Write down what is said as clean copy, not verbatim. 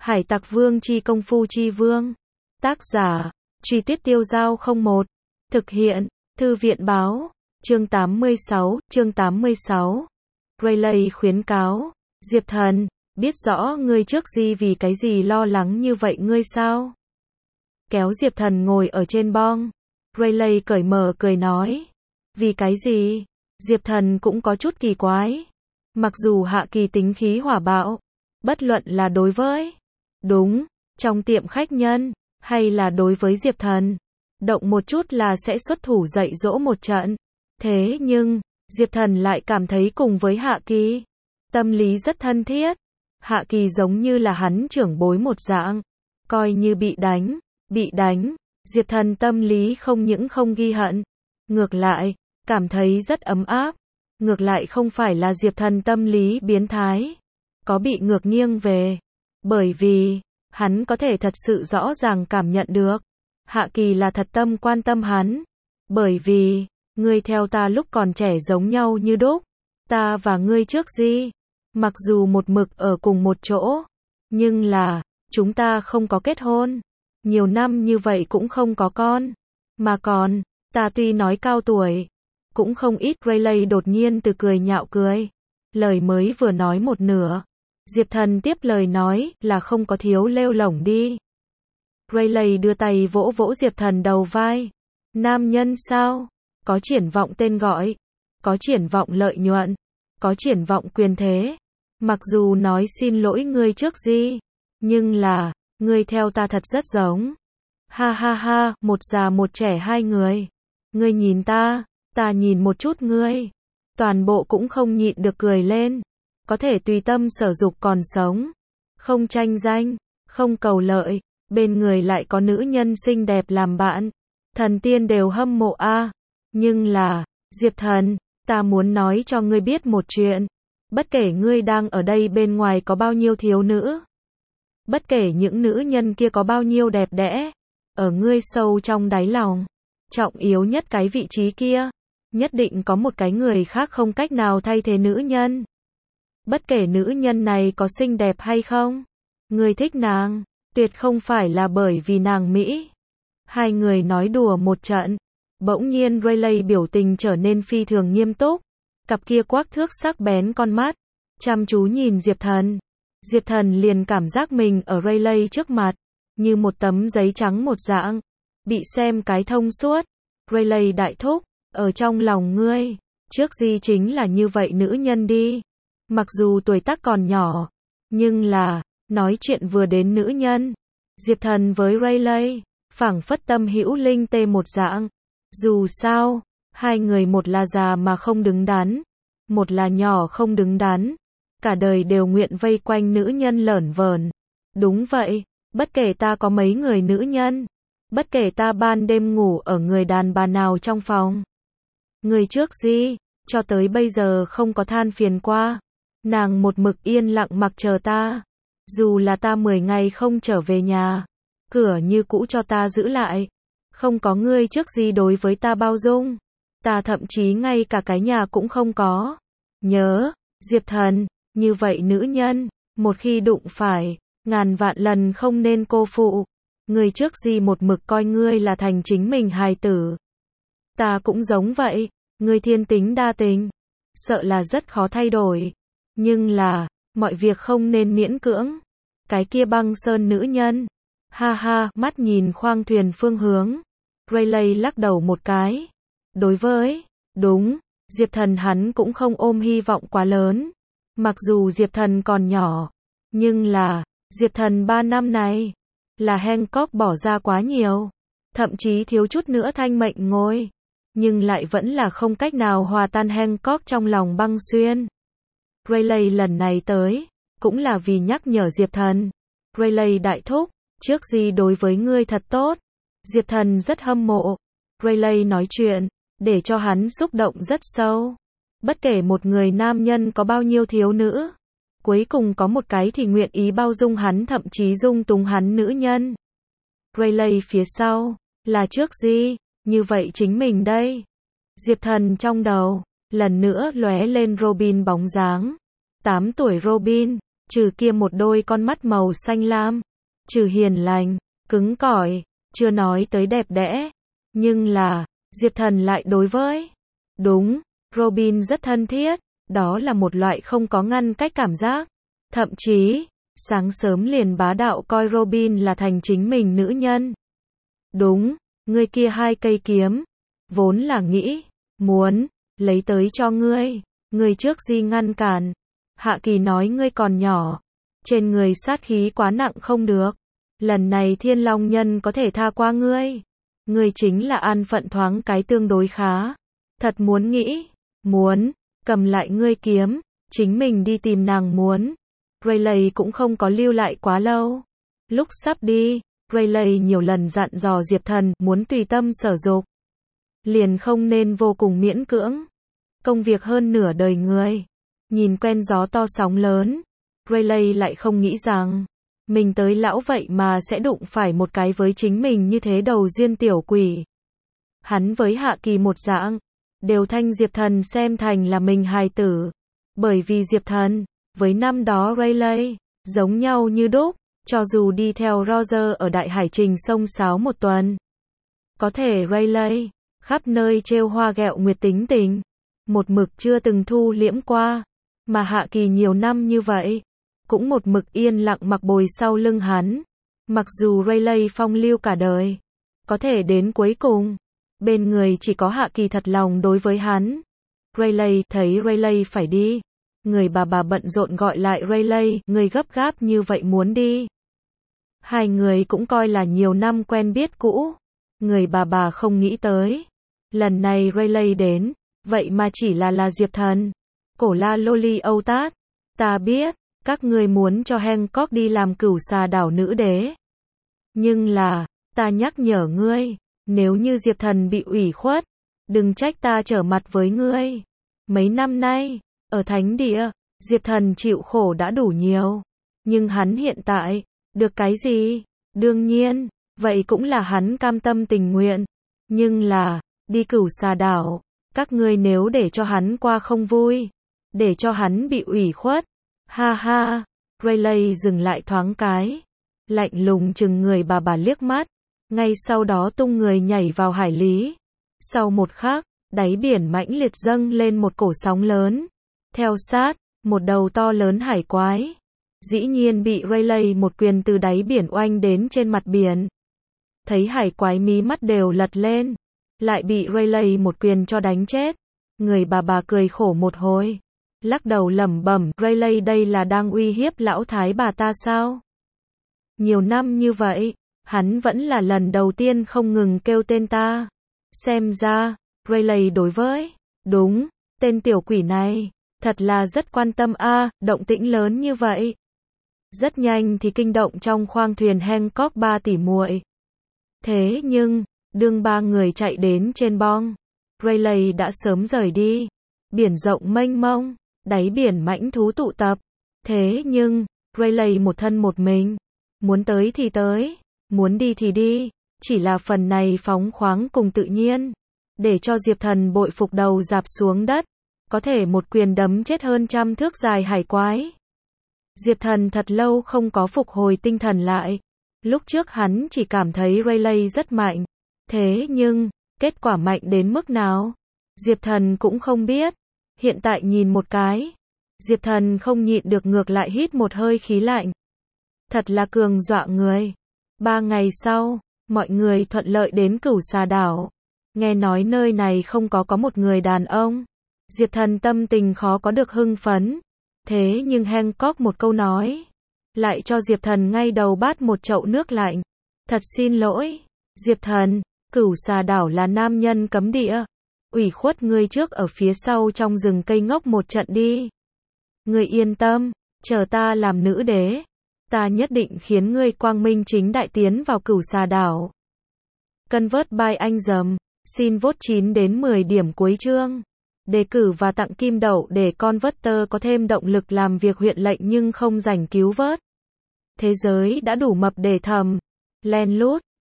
Hải Tặc Vương chi công phu chi vương. Tác giả, Truy Tuyết Tiêu Giao 01. Thực hiện, Thư viện báo. Chương 86. Rayleigh khuyến cáo. Diệp Thần, biết rõ ngươi trước gì vì cái gì lo lắng như vậy ngươi sao? Kéo Diệp Thần ngồi ở trên bong. Rayleigh cởi mở cười nói. Vì cái gì? Diệp Thần cũng có chút kỳ quái. Mặc dù Hạ Kỳ tính khí hỏa bạo, bất luận là đối với trong tiệm khách nhân, hay là đối với Diệp Thần, động một chút là sẽ xuất thủ dạy dỗ một trận. Thế nhưng, Diệp Thần lại cảm thấy cùng với Hạ Kỳ, tâm lý rất thân thiết. Hạ Kỳ giống như là hắn trưởng bối một dạng, coi như bị đánh, Diệp Thần tâm lý không những không ghi hận, ngược lại, cảm thấy rất ấm áp. Ngược lại không phải là Diệp Thần tâm lý biến thái, có bị ngược nghiêng về, bởi vì, hắn có thể thật sự rõ ràng cảm nhận được, Hạ Kỳ là thật tâm quan tâm hắn, bởi vì, ngươi theo ta lúc còn trẻ giống nhau như đúc, ta và ngươi trước gì, mặc dù một mực ở cùng một chỗ, nhưng là, chúng ta không có kết hôn, nhiều năm như vậy cũng không có con, mà còn, ta tuy nói cao tuổi, cũng không ít. Rayleigh đột nhiên từ cười nhạo cười. Lời mới vừa nói một nửa. Diệp Thần tiếp lời nói là không có thiếu lêu lổng đi. Rayleigh đưa tay vỗ vỗ Diệp Thần đầu vai. Nam nhân sao? Có triển vọng tên gọi. Có triển vọng lợi nhuận. Có triển vọng quyền thế. Mặc dù nói xin lỗi ngươi trước gì. Nhưng là, ngươi theo ta thật rất giống. Ha ha ha, một già một trẻ hai người. Ngươi nhìn ta nhìn một chút ngươi. Toàn bộ cũng không nhịn được cười lên. Có thể tùy tâm sở dục còn sống. Không tranh danh, không cầu lợi. Bên người lại có nữ nhân xinh đẹp làm bạn. Thần tiên đều hâm mộ a. Nhưng là, Diệp Thần, ta muốn nói cho ngươi biết một chuyện. Bất kể ngươi đang ở đây bên ngoài có bao nhiêu thiếu nữ. Bất kể những nữ nhân kia có bao nhiêu đẹp đẽ. Ở ngươi sâu trong đáy lòng. Trọng yếu nhất cái vị trí kia. Nhất định có một cái người khác không cách nào thay thế nữ nhân. Bất kể nữ nhân này có xinh đẹp hay không, người thích nàng, tuyệt không phải là bởi vì nàng mỹ. Hai người nói đùa một trận, bỗng nhiên Rayleigh biểu tình trở nên phi thường nghiêm túc, cặp kia quắc thước sắc bén con mắt, chăm chú nhìn Diệp Thần. Diệp Thần liền cảm giác mình ở Rayleigh trước mặt, như một tấm giấy trắng một dạng, bị xem cái thông suốt. Rayleigh đại thúc, ở trong lòng ngươi, trước gì chính là như vậy nữ nhân đi. Mặc dù tuổi tác còn nhỏ, nhưng là, nói chuyện vừa đến nữ nhân. Diệp Thần với Rayleigh, phảng phất tâm hữu linh tê một dạng. Dù sao, hai người một là già mà không đứng đắn, một là nhỏ không đứng đắn. Cả đời đều nguyện vây quanh nữ nhân lởn vởn. Đúng vậy, bất kể ta có mấy người nữ nhân, bất kể ta ban đêm ngủ ở người đàn bà nào trong phòng. Người trước gì, cho tới bây giờ không có than phiền qua. Nàng một mực yên lặng mặc chờ ta. Dù là ta 10 ngày không trở về nhà, cửa như cũ cho ta giữ lại. Không có ngươi trước gì đối với ta bao dung. Ta thậm chí ngay cả cái nhà cũng không có. Nhớ, Diệp Thần, như vậy nữ nhân, một khi đụng phải, ngàn vạn lần không nên cô phụ. Ngươi trước gì một mực coi ngươi là thành chính mình hài tử. Ta cũng giống vậy, ngươi thiên tính đa tình, sợ là rất khó thay đổi. Nhưng là, mọi việc không nên miễn cưỡng. Cái kia băng sơn nữ nhân. Ha ha, mắt nhìn khoang thuyền phương hướng. Rayleigh lắc đầu một cái. Đối với, Diệp Thần hắn cũng không ôm hy vọng quá lớn. Mặc dù Diệp Thần còn nhỏ, nhưng là, Diệp Thần 3 năm này, là Hancock bỏ ra quá nhiều. Thậm chí thiếu chút nữa thanh mệnh ngôi. Nhưng lại vẫn là không cách nào hòa tan Hancock trong lòng băng xuyên. Rayleigh lần này tới, cũng là vì nhắc nhở Diệp Thần. Rayleigh đại thúc, trước gì đối với ngươi thật tốt. Diệp Thần rất hâm mộ. Rayleigh nói chuyện, để cho hắn xúc động rất sâu. Bất kể một người nam nhân có bao nhiêu thiếu nữ, cuối cùng có một cái thì nguyện ý bao dung hắn, thậm chí dung túng hắn nữ nhân. Rayleigh phía sau, là trước gì, như vậy chính mình đây. Diệp Thần trong đầu, lần nữa lóe lên Robin bóng dáng. 8 tuổi Robin, trừ kia một đôi con mắt màu xanh lam, trừ hiền lành, cứng cỏi, chưa nói tới đẹp đẽ, nhưng là, Diệp Thần lại đối với, đúng, Robin rất thân thiết, đó là một loại không có ngăn cách cảm giác, thậm chí, sáng sớm liền bá đạo coi Robin là thành chính mình nữ nhân. Đúng, ngươi kia 2 cây kiếm, vốn là nghĩ, muốn, lấy tới cho ngươi trước gì ngăn cản. Hạ Kỳ nói ngươi còn nhỏ, trên người sát khí quá nặng không được, lần này Thiên Long Nhân có thể tha qua ngươi chính là an phận thoáng cái tương đối khá, thật muốn nghĩ, muốn, cầm lại ngươi kiếm, chính mình đi tìm nàng muốn. Rayleigh cũng không có lưu lại quá lâu, lúc sắp đi, Rayleigh nhiều lần dặn dò Diệp Thần muốn tùy tâm sở dục, liền không nên vô cùng miễn cưỡng. Công việc hơn nửa đời người, nhìn quen gió to sóng lớn, Rayleigh lại không nghĩ rằng mình tới lão vậy mà sẽ đụng phải một cái với chính mình như thế đầu duyên tiểu quỷ. Hắn với Hạ Kỳ một dạng, đều thanh Diệp Thần xem thành là mình hài tử, bởi vì Diệp Thần với năm đó Rayleigh giống nhau như đúc, cho dù đi theo Roger ở Đại Hải Trình sông sáo một tuần, có thể Rayleigh khắp nơi trêu hoa ghẹo nguyệt tính tình, một mực chưa từng thu liễm qua, mà Hạ Kỳ nhiều năm như vậy, cũng một mực yên lặng mặc bồi sau lưng hắn. Mặc dù Rayleigh phong lưu cả đời, có thể đến cuối cùng, bên người chỉ có Hạ Kỳ thật lòng đối với hắn. Rayleigh thấy Rayleigh phải đi, người bà bận rộn gọi lại Rayleigh, người gấp gáp như vậy muốn đi. Hai người cũng coi là nhiều năm quen biết cũ, người bà không nghĩ tới. Lần này Rayleigh đến, vậy mà chỉ là Diệp Thần. Cổ la loli âu tát, ta biết, các ngươi muốn cho Hancock đi làm cửu xà đảo nữ đế. Nhưng là, ta nhắc nhở ngươi, nếu như Diệp Thần bị ủy khuất, đừng trách ta trở mặt với ngươi. Mấy năm nay, ở thánh địa, Diệp Thần chịu khổ đã đủ nhiều. Nhưng hắn hiện tại, được cái gì? Đương nhiên, vậy cũng là hắn cam tâm tình nguyện. Nhưng là, đi cửu xà đảo, các ngươi nếu để cho hắn qua không vui, để cho hắn bị ủy khuất. Ha ha, Rayleigh dừng lại thoáng cái, lạnh lùng chừng người bà liếc mắt, ngay sau đó tung người nhảy vào hải lý. Sau một khắc, đáy biển mãnh liệt dâng lên một cổ sóng lớn, theo sát, một đầu to lớn hải quái, dĩ nhiên bị Rayleigh một quyền từ đáy biển oanh đến trên mặt biển. Thấy hải quái mí mắt đều lật lên, lại bị Rayleigh một quyền cho đánh chết, người bà cười khổ một hồi, lắc đầu lẩm bẩm, Rayleigh đây là đang uy hiếp lão thái bà ta sao? Nhiều năm như vậy, hắn vẫn là lần đầu tiên không ngừng kêu tên ta. Xem ra, Rayleigh đối với, đúng, tên tiểu quỷ này, thật là rất quan tâm a, động tĩnh lớn như vậy. Rất nhanh thì kinh động trong khoang thuyền Hancock 3 tỷ muội. Thế nhưng, đương 3 người chạy đến trên bong, Rayleigh đã sớm rời đi. Biển rộng mênh mông, đáy biển mãnh thú tụ tập. Thế nhưng, Rayleigh một thân một mình, muốn tới thì tới, muốn đi thì đi, chỉ là phần này phóng khoáng cùng tự nhiên, để cho Diệp Thần bội phục đầu rạp xuống đất, có thể một quyền đấm chết hơn 100 thước dài hải quái. Diệp Thần thật lâu không có phục hồi tinh thần lại. Lúc trước hắn chỉ cảm thấy Rayleigh rất mạnh, thế nhưng, kết quả mạnh đến mức nào, Diệp Thần cũng không biết. Hiện tại nhìn một cái, Diệp Thần không nhịn được ngược lại hít một hơi khí lạnh. Thật là cường dọa người. 3 ngày sau, mọi người thuận lợi đến cửu xà đảo. Nghe nói nơi này không có một người đàn ông. Diệp Thần tâm tình khó có được hưng phấn. Thế nhưng Hancock một câu nói, lại cho Diệp Thần ngay đầu bát một chậu nước lạnh. Thật xin lỗi, Diệp Thần, cửu xà đảo là nam nhân cấm địa. Ủy khuất ngươi trước ở phía sau trong rừng cây ngốc một trận đi. Ngươi yên tâm, chờ ta làm nữ đế, ta nhất định khiến ngươi quang minh chính đại tiến vào cửu xà đảo. Convert by anh dầm, xin vote 9 đến 10 điểm cuối chương. Đề cử và tặng kim đậu để Converter có thêm động lực làm việc huyện lệnh nhưng không rảnh cứu vớt. Thế giới đã đủ mập để thầm, len lút.